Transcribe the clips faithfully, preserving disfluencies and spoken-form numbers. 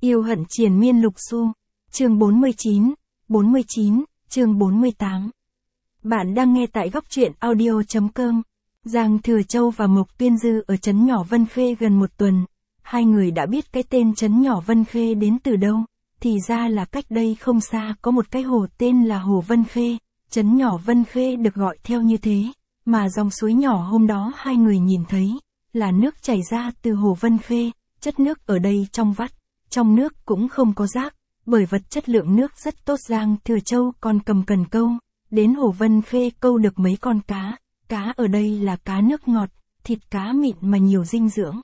Yêu hận triền miên lục xu. Chương bốn mươi chín, bốn mươi chín, chương bốn mươi tám. Bạn đang nghe tại góc truyện audio chấm com. Giang Thừa Châu và Mộc Tuyên Dư ở trấn nhỏ Vân Khê gần một tuần. Hai người đã biết cái tên trấn nhỏ Vân Khê đến từ đâu. Thì ra là cách đây không xa có một cái hồ tên là Hồ Vân Khê. Trấn nhỏ Vân Khê được gọi theo như thế. Mà dòng suối nhỏ hôm đó hai người nhìn thấy là nước chảy ra từ Hồ Vân Khê. Chất nước ở đây trong vắt. Trong nước cũng không có rác. Bởi vật chất lượng nước rất tốt. Giang Thừa Châu còn cầm cần câu. Đến Hồ Vân Khê câu được mấy con cá. Cá ở đây là cá nước ngọt, thịt cá mịn mà nhiều dinh dưỡng.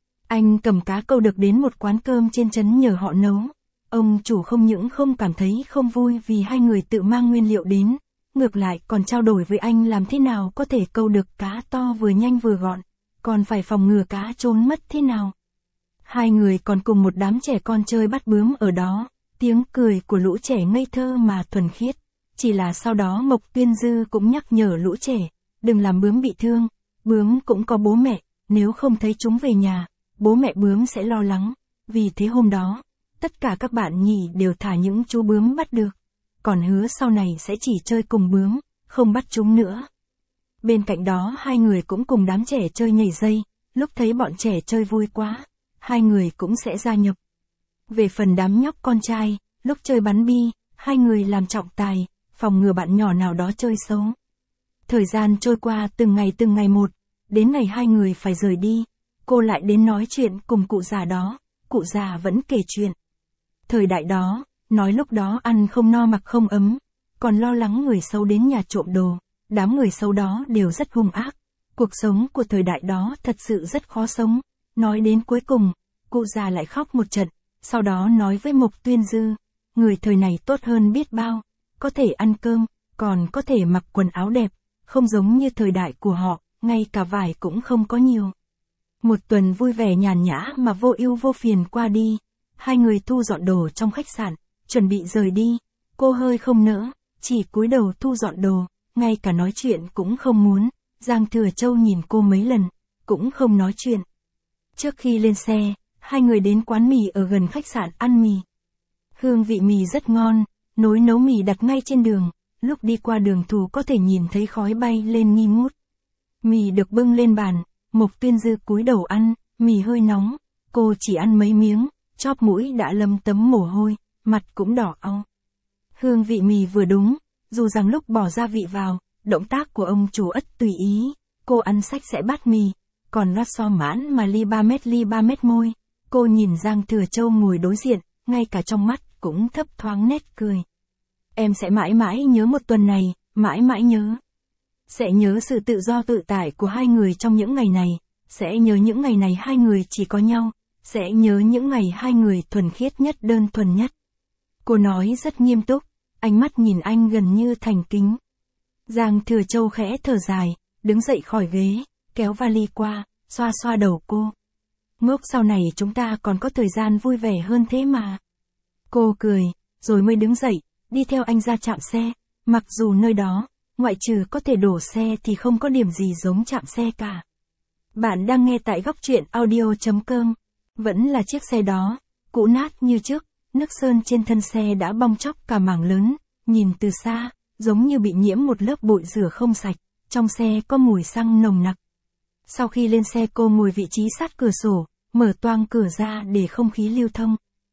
Anh cầm cá câu được đến một quán cơm trên trấn nhờ họ nấu. Ông chủ không những không cảm thấy không vui vì hai người tự mang nguyên liệu đến, ngược lại còn trao đổi với anh làm thế nào có thể câu được cá to vừa nhanh vừa gọn, còn phải phòng ngừa cá trốn mất thế nào. Hai người còn cùng một đám trẻ con chơi bắt bướm ở đó, tiếng cười của lũ trẻ ngây thơ mà thuần khiết. Chỉ là sau đó Mộc Tuyên Dư cũng nhắc nhở lũ trẻ, đừng làm bướm bị thương, bướm cũng có bố mẹ, nếu không thấy chúng về nhà, bố mẹ bướm sẽ lo lắng. Vì thế hôm đó, tất cả các bạn nhỉ đều thả những chú bướm bắt được, còn hứa sau này sẽ chỉ chơi cùng bướm, không bắt chúng nữa. Bên cạnh đó hai người cũng cùng đám trẻ chơi nhảy dây, lúc thấy bọn trẻ chơi vui quá, hai người cũng sẽ gia nhập. Về phần đám nhóc con trai, lúc chơi bắn bi, hai người làm trọng tài, phòng ngừa bạn nhỏ nào đó chơi xấu. Thời gian trôi qua từng ngày từng ngày một, đến ngày hai người phải rời đi, cô lại đến nói chuyện cùng cụ già đó, cụ già vẫn kể chuyện. Thời đại đó, nói lúc đó ăn không no mặc không ấm, còn lo lắng người xấu đến nhà trộm đồ, đám người xấu đó đều rất hung ác. Cuộc sống của thời đại đó thật sự rất khó sống, nói đến cuối cùng, cụ già lại khóc một trận, sau đó nói với Mộc Tuyên Dư, người thời này tốt hơn biết bao, có thể ăn cơm, còn có thể mặc quần áo đẹp, không giống như thời đại của họ, ngay cả vải cũng không có nhiều. Một tuần vui vẻ nhàn nhã mà vô ưu vô phiền qua đi, hai người thu dọn đồ trong khách sạn, chuẩn bị rời đi, cô hơi không nỡ, chỉ cúi đầu thu dọn đồ, ngay cả nói chuyện cũng không muốn. Giang Thừa Châu nhìn cô mấy lần, cũng không nói chuyện. Trước khi lên xe, hai người đến quán mì ở gần khách sạn ăn mì. Hương vị mì rất ngon, nồi nấu mì đặt ngay trên đường, lúc đi qua đường thù có thể nhìn thấy khói bay lên nghi ngút. Mì được bưng lên bàn, Mộc Tuyên Dư cúi đầu ăn, mì hơi nóng, cô chỉ ăn mấy miếng, chóp mũi đã lấm tấm mồ hôi, mặt cũng đỏ au. Hương vị mì vừa đúng, dù rằng lúc bỏ gia vị vào, động tác của ông chủ ất tùy ý, cô ăn sạch sẽ bát mì, còn lót so mãn mà ly ba mét ly ba mét môi. Cô nhìn Giang Thừa Châu ngồi đối diện, ngay cả trong mắt cũng thấp thoáng nét cười. Em sẽ mãi mãi nhớ một tuần này, mãi mãi nhớ. Sẽ nhớ sự tự do tự tại của hai người trong những ngày này, sẽ nhớ những ngày này hai người chỉ có nhau, sẽ nhớ những ngày hai người thuần khiết nhất đơn thuần nhất. Cô nói rất nghiêm túc, ánh mắt nhìn anh gần như thành kính. Giang Thừa Châu khẽ thở dài, đứng dậy khỏi ghế, kéo vali qua, xoa xoa đầu cô. Ngốc sau này chúng ta còn có thời gian vui vẻ hơn thế mà. Cô cười, rồi mới đứng dậy, đi theo anh ra trạm xe, mặc dù nơi đó, ngoại trừ có thể đổ xe thì không có điểm gì giống trạm xe cả. Bạn đang nghe tại góc truyện audio chấm com. Vẫn là chiếc xe đó, cũ nát như trước, nước sơn trên thân xe đã bong tróc cả mảng lớn, nhìn từ xa, giống như bị nhiễm một lớp bụi rửa không sạch, trong xe có mùi xăng nồng nặc. Sau khi lên xe cô ngồi vị trí sát cửa sổ, mở toang cửa ra để không khí lưu thông.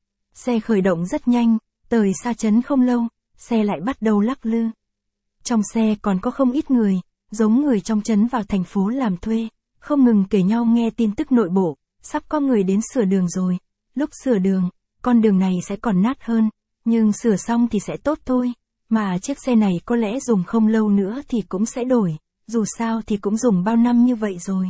Xe khởi động rất nhanh, tới xa trấn không lâu, xe lại bắt đầu lắc lư. Trong xe còn có không ít người, giống người trong trấn vào thành phố làm thuê, không ngừng kể nhau nghe tin tức nội bộ, sắp có người đến sửa đường rồi. Lúc sửa đường, con đường này sẽ còn nát hơn, nhưng sửa xong thì sẽ tốt thôi, mà chiếc xe này có lẽ dùng không lâu nữa thì cũng sẽ đổi, dù sao thì cũng dùng bao năm như vậy rồi.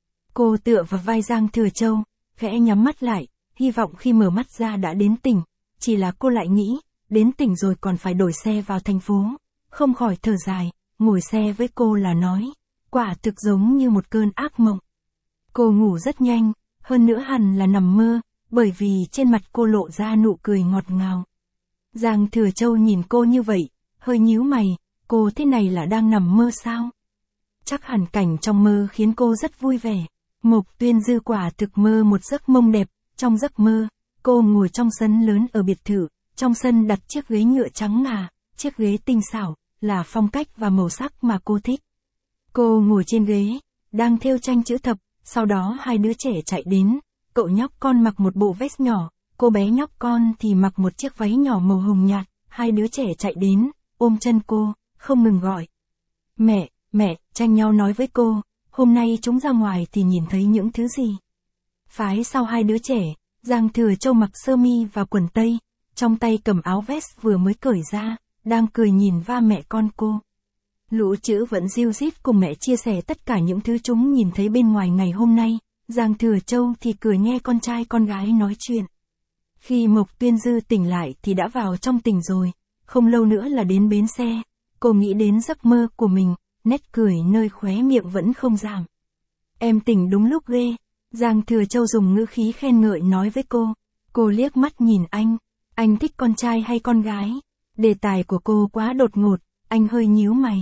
Cô tựa vào vai Giang Thừa Châu, khẽ nhắm mắt lại, hy vọng khi mở mắt ra đã đến tỉnh, chỉ là cô lại nghĩ, đến tỉnh rồi còn phải đổi xe vào thành phố, không khỏi thở dài, ngồi xe với cô là nói, quả thực giống như một cơn ác mộng. Cô ngủ rất nhanh, hơn nữa hẳn là nằm mơ, bởi vì trên mặt cô lộ ra nụ cười ngọt ngào. Giang Thừa Châu nhìn cô như vậy, hơi nhíu mày, cô thế này là đang nằm mơ sao? Chắc hẳn cảnh trong mơ khiến cô rất vui vẻ. Mộc Tuyên Dư quả thực mơ một giấc mộng đẹp, trong giấc mơ, Cô ngồi trong sân lớn ở biệt thự, trong sân đặt chiếc ghế nhựa trắng ngà, chiếc ghế tinh xảo, là phong cách và màu sắc mà cô thích. Cô ngồi trên ghế, đang thêu tranh chữ thập, sau đó hai đứa trẻ chạy đến, cậu nhóc con mặc một bộ vest nhỏ, cô bé nhóc con thì mặc một chiếc váy nhỏ màu hồng nhạt, hai đứa trẻ chạy đến, ôm chân cô, không ngừng gọi. Mẹ, mẹ, tranh nhau nói với cô, hôm nay chúng ra ngoài thì nhìn thấy những thứ gì? Phái sau hai đứa trẻ, Giang Thừa Châu mặc sơ mi và quần tây, trong tay cầm áo vest vừa mới cởi ra, đang cười nhìn va mẹ con cô. Lũ chữ vẫn ríu rít cùng mẹ chia sẻ tất cả những thứ chúng nhìn thấy bên ngoài ngày hôm nay, Giang Thừa Châu thì cười nghe con trai con gái nói chuyện. Khi Mộc Tuyên Dư tỉnh lại thì đã vào trong tỉnh rồi, không lâu nữa là đến bến xe, cô nghĩ đến giấc mơ của mình, nét cười nơi khóe miệng vẫn không giảm. Em tỉnh đúng lúc ghê, Giang Thừa Châu dùng ngữ khí khen ngợi nói với cô, cô liếc mắt nhìn anh, anh thích con trai hay con gái? Đề tài của cô quá đột ngột, anh hơi nhíu mày.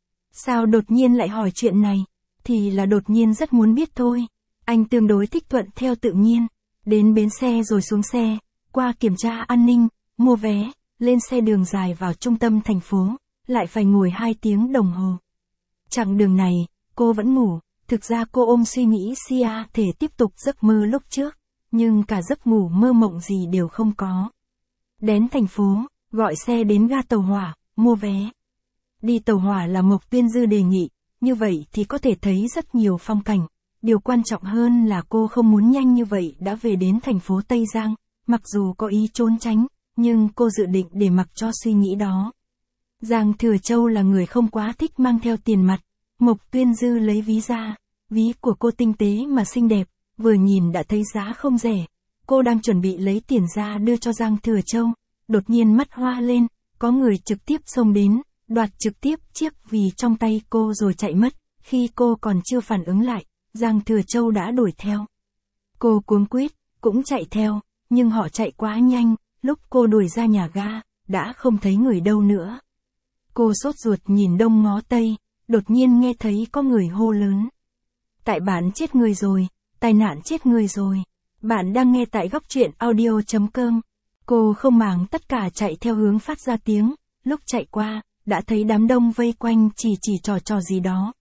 Sao đột nhiên lại hỏi chuyện này? Thì là đột nhiên rất muốn biết thôi. Anh tương đối thích thuận theo tự nhiên. Đến bến xe rồi xuống xe, qua kiểm tra an ninh, mua vé, lên xe đường dài vào trung tâm thành phố, lại phải ngồi hai tiếng đồng hồ. Chặng đường này, cô vẫn ngủ, thực ra cô ôm suy nghĩ Sia thể tiếp tục giấc mơ lúc trước, nhưng cả giấc ngủ mơ mộng gì đều không có. Đến thành phố, gọi xe đến ga tàu hỏa, mua vé. Đi tàu hỏa là Mộc Tuyên Dư đề nghị, như vậy thì có thể thấy rất nhiều phong cảnh. Điều quan trọng hơn là cô không muốn nhanh như vậy đã về đến thành phố Tây Giang, mặc dù có ý trốn tránh, nhưng cô dự định để mặc cho suy nghĩ đó. Giang Thừa Châu là người không quá thích mang theo tiền mặt, Mộc Tuyên Dư lấy ví ra, ví của cô tinh tế mà xinh đẹp, vừa nhìn đã thấy giá không rẻ. Cô đang chuẩn bị lấy tiền ra đưa cho Giang Thừa Châu, đột nhiên mắt hoa lên, có người trực tiếp xông đến, đoạt trực tiếp chiếc ví trong tay cô rồi chạy mất, khi cô còn chưa phản ứng lại, Giang Thừa Châu đã đuổi theo. Cô cuống quýt, cũng chạy theo, nhưng họ chạy quá nhanh, lúc cô đuổi ra nhà ga, đã không thấy người đâu nữa. Cô sốt ruột nhìn đông ngó tây, đột nhiên nghe thấy có người hô lớn. Tại bạn chết người rồi, tai nạn chết người rồi. Bạn đang nghe tại góc truyện audio chấm com. Cô không màng tất cả chạy theo hướng phát ra tiếng, lúc chạy qua, đã thấy đám đông vây quanh chỉ chỉ trò trò gì đó.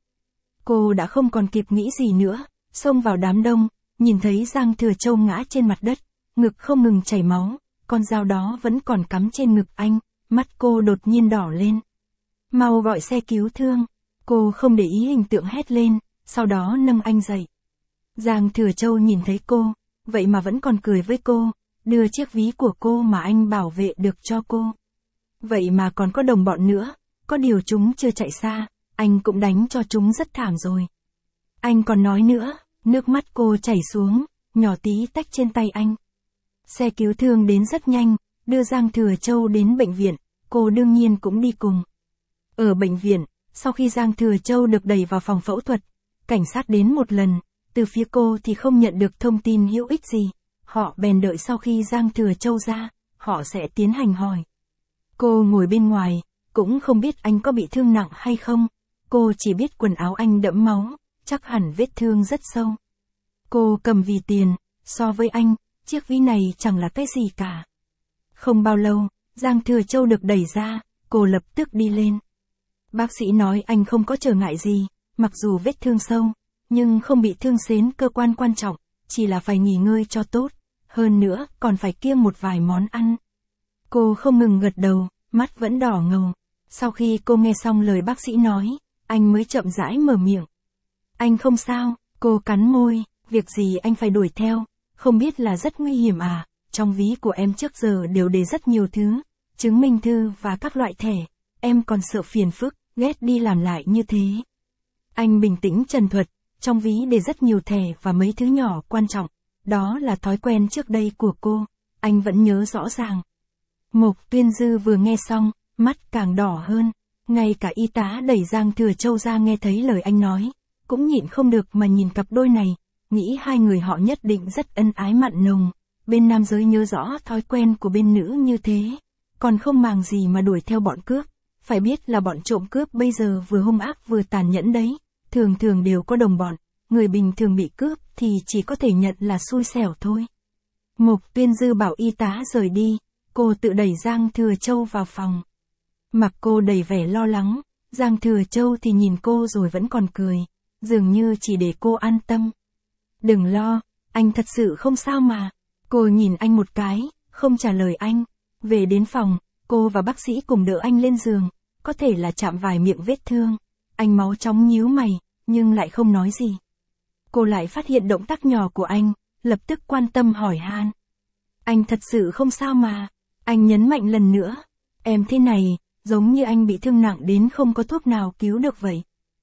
Cô đã không còn kịp nghĩ gì nữa, xông vào đám đông, nhìn thấy Giang Thừa Châu ngã trên mặt đất, ngực không ngừng chảy máu, con dao đó vẫn còn cắm trên ngực anh, mắt cô đột nhiên đỏ lên. Mau gọi xe cứu thương, cô không để ý hình tượng hét lên, sau đó nâng anh dậy. Giang Thừa Châu nhìn thấy cô, vậy mà vẫn còn cười với cô, đưa chiếc ví của cô mà anh bảo vệ được cho cô. Vậy mà còn có đồng bọn nữa, có điều chúng chưa chạy xa, anh cũng đánh cho chúng rất thảm rồi. Anh còn nói nữa, nước mắt cô chảy xuống, nhỏ tí tách trên tay anh. Xe cứu thương đến rất nhanh, đưa Giang Thừa Châu đến bệnh viện, cô đương nhiên cũng đi cùng. Ở bệnh viện, sau khi Giang Thừa Châu được đẩy vào phòng phẫu thuật, cảnh sát đến một lần, từ phía cô thì không nhận được thông tin hữu ích gì, họ bèn đợi sau khi Giang Thừa Châu ra, họ sẽ tiến hành hỏi. Cô ngồi bên ngoài, cũng không biết anh có bị thương nặng hay không, cô chỉ biết quần áo anh đẫm máu, chắc hẳn vết thương rất sâu. Cô cầm ví tiền, so với anh, chiếc ví này chẳng là cái gì cả. Không bao lâu, Giang Thừa Châu được đẩy ra, cô lập tức đi lên. Bác sĩ nói anh không có trở ngại gì, mặc dù vết thương sâu, nhưng không bị thương xến cơ quan quan trọng, chỉ là phải nghỉ ngơi cho tốt, hơn nữa còn phải kiêng một vài món ăn. Cô không ngừng gật đầu, mắt vẫn đỏ ngầu. Sau khi cô nghe xong lời bác sĩ nói, anh mới chậm rãi mở miệng. Anh không sao, cô cắn môi, việc gì anh phải đuổi theo, không biết là rất nguy hiểm à, trong ví của em trước giờ đều để rất nhiều thứ, chứng minh thư và các loại thẻ, em còn sợ phiền phức, ghét đi làm lại như thế. Anh bình tĩnh trần thuật, trong ví để rất nhiều thẻ và mấy thứ nhỏ quan trọng, đó là thói quen trước đây của cô, anh vẫn nhớ rõ ràng. Mộc Tuyên Dư vừa nghe xong, mắt càng đỏ hơn, ngay cả y tá đẩy Giang Thừa Châu ra nghe thấy lời anh nói, cũng nhịn không được mà nhìn cặp đôi này, nghĩ hai người họ nhất định rất ân ái mặn nồng, bên nam giới nhớ rõ thói quen của bên nữ như thế, còn không màng gì mà đuổi theo bọn cướp, phải biết là bọn trộm cướp bây giờ vừa hung ác vừa tàn nhẫn đấy, thường thường đều có đồng bọn, người bình thường bị cướp thì chỉ có thể nhận là xui xẻo thôi. Mục Tuyên Dư bảo y tá rời đi, cô tự đẩy Giang Thừa Châu vào phòng. Mặc cô đầy vẻ lo lắng, Giang Thừa Châu thì nhìn cô rồi vẫn còn cười, dường như chỉ để cô an tâm. Đừng lo, anh thật sự không sao mà. Cô nhìn anh một cái, không trả lời anh. Về đến phòng, cô và bác sĩ cùng đỡ anh lên giường, có thể là chạm vài miệng vết thương. Anh máu chóng nhíu mày, nhưng lại không nói gì. Cô lại phát hiện động tác nhỏ của anh, lập tức quan tâm hỏi han. Anh thật sự không sao mà. Anh nhấn mạnh lần nữa. Em thế này, giống như anh bị thương nặng đến không có thuốc nào cứu được vậy.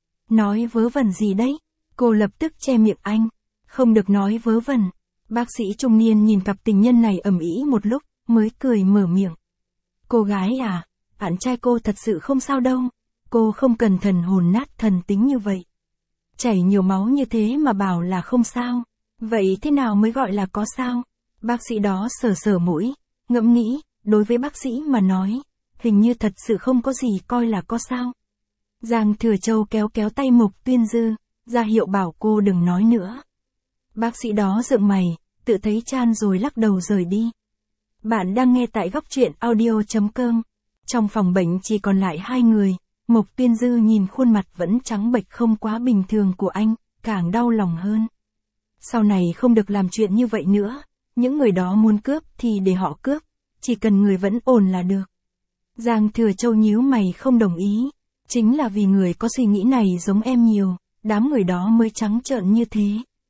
Nói vớ vẩn gì đấy? Cô lập tức che miệng anh. Không được nói vớ vẩn. Bác sĩ trung niên nhìn cặp tình nhân này ầm ĩ một lúc, mới cười mở miệng. Cô gái à, bạn trai cô thật sự không sao đâu. Cô không cần thần hồn nát thần tính như vậy. Chảy nhiều máu như thế mà bảo là không sao. Vậy thế nào mới gọi là có sao? Bác sĩ đó sờ sờ mũi, ngẫm nghĩ, đối với bác sĩ mà nói, hình như thật sự không có gì coi là có sao. Giang Thừa Châu kéo kéo tay Mục Tuyên Dư, ra hiệu bảo cô đừng nói nữa. Bác sĩ đó dựng mày, tự thấy chan rồi lắc đầu rời đi. Bạn đang nghe tại góc truyện audio chấm com. Trong phòng bệnh chỉ còn lại hai người, Mục Tuyên Dư nhìn khuôn mặt vẫn trắng bệch không quá bình thường của anh, càng đau lòng hơn. Sau này không được làm chuyện như vậy nữa, những người đó muốn cướp thì để họ cướp, chỉ cần người vẫn ổn là được. Giang Thừa Châu nhíu mày không đồng ý, chính là vì người có suy nghĩ này giống em nhiều, đám người đó mới trắng trợn như thế.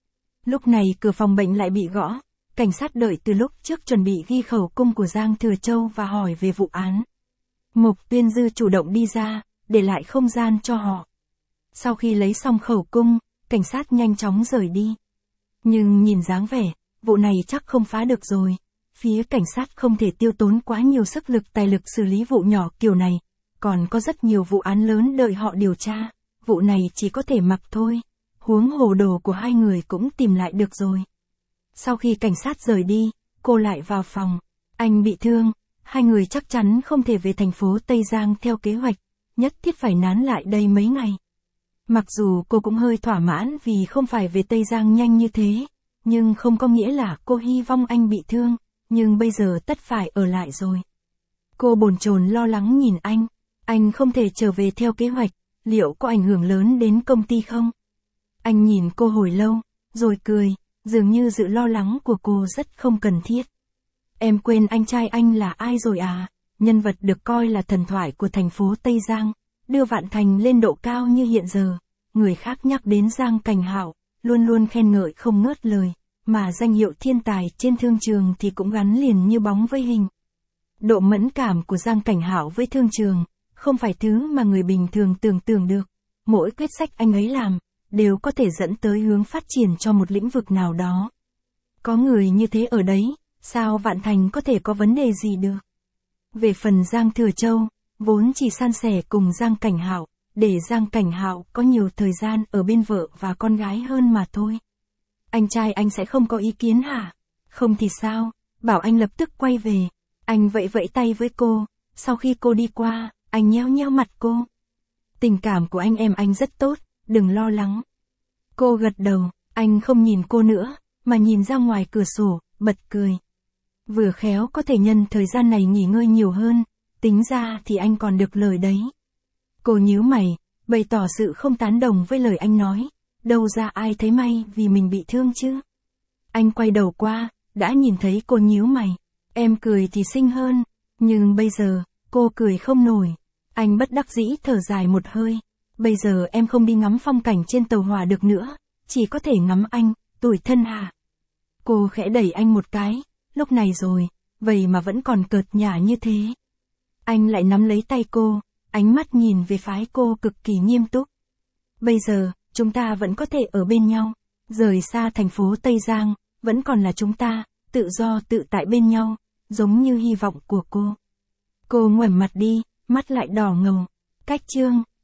Lúc này cửa phòng bệnh lại bị gõ, cảnh sát đợi từ lúc trước chuẩn bị ghi khẩu cung của Giang Thừa Châu và hỏi về vụ án. Mục Tuyên Dư chủ động đi ra, để lại không gian cho họ. Sau khi lấy xong khẩu cung, cảnh sát nhanh chóng rời đi. Nhưng nhìn dáng vẻ, vụ này chắc không phá được rồi. Phía cảnh sát không thể tiêu tốn quá nhiều sức lực tài lực xử lý vụ nhỏ kiểu này. Còn có rất nhiều vụ án lớn đợi họ điều tra. Vụ này chỉ có thể mặc thôi. Huống hồ đồ của hai người cũng tìm lại được rồi. Sau khi cảnh sát rời đi, cô lại vào phòng. Anh bị thương, hai người chắc chắn không thể về thành phố Tây Giang theo kế hoạch. Nhất thiết phải nán lại đây mấy ngày. Mặc dù cô cũng hơi thỏa mãn vì không phải về Tây Giang nhanh như thế, nhưng không có nghĩa là cô hy vọng anh bị thương, nhưng bây giờ tất phải ở lại rồi. Cô bồn chồn lo lắng nhìn anh, anh không thể trở về theo kế hoạch, liệu có ảnh hưởng lớn đến công ty không? Anh nhìn cô hồi lâu, rồi cười, dường như sự lo lắng của cô rất không cần thiết. Em quên anh trai anh là ai rồi à? Nhân vật được coi là thần thoại của thành phố Tây Giang, đưa Vạn Thành lên độ cao như hiện giờ. Người khác nhắc đến Giang Cảnh Hạo, luôn luôn khen ngợi không ngớt lời, mà danh hiệu thiên tài trên thương trường thì cũng gắn liền như bóng với hình. Độ mẫn cảm của Giang Cảnh Hạo với thương trường, không phải thứ mà người bình thường tưởng tượng được. Mỗi quyết sách anh ấy làm, đều có thể dẫn tới hướng phát triển cho một lĩnh vực nào đó. Có người như thế ở đấy, sao Vạn Thành có thể có vấn đề gì được? Về phần Giang Thừa Châu, vốn chỉ san sẻ cùng Giang Cảnh Hạo, để Giang Cảnh Hạo có nhiều thời gian ở bên vợ và con gái hơn mà thôi. Anh trai anh sẽ không có ý kiến hả? Không thì sao? Bảo anh lập tức quay về. Anh vẫy vẫy tay với cô, sau khi cô đi qua, anh nheo nheo mặt cô. Tình cảm của anh em anh rất tốt, đừng lo lắng. Cô gật đầu, anh không nhìn cô nữa, mà nhìn ra ngoài cửa sổ, bật cười. Vừa khéo có thể nhân thời gian này nghỉ ngơi nhiều hơn, tính ra thì anh còn được lời đấy. Cô nhíu mày, bày tỏ sự không tán đồng với lời anh nói, đâu ra ai thấy may vì mình bị thương chứ. Anh quay đầu qua, đã nhìn thấy cô nhíu mày, em cười thì xinh hơn, nhưng bây giờ, cô cười không nổi. Anh bất đắc dĩ thở dài một hơi, bây giờ em không đi ngắm phong cảnh trên tàu hỏa được nữa, chỉ có thể ngắm anh, tủi thân hả? Cô khẽ đẩy anh một cái, lúc này rồi, vậy mà vẫn còn cợt nhả như thế. Anh lại nắm lấy tay cô, ánh mắt nhìn về phái cô cực kỳ nghiêm túc. Bây giờ, chúng ta vẫn có thể ở bên nhau, rời xa thành phố Tây Giang, vẫn còn là chúng ta, tự do tự tại bên nhau, giống như hy vọng của cô. Cô ngoảnh mặt đi, mắt lại đỏ ngầu. Cách chương